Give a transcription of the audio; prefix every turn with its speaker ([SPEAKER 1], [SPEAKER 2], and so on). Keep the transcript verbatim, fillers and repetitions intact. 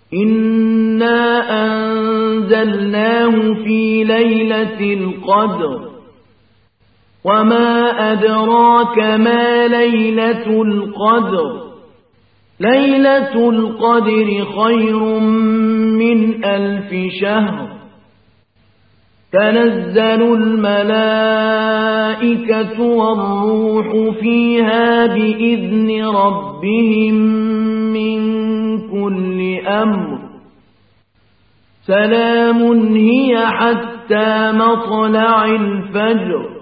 [SPEAKER 1] إنا أنزلناه في ليلة القدر وما أدراك ما ليلة القدر ليلة القدر خير من ألف شهر تنزل الملائكة والروح فيها بإذن ربهم من كل أمر سلام هي حتى مطلع الفجر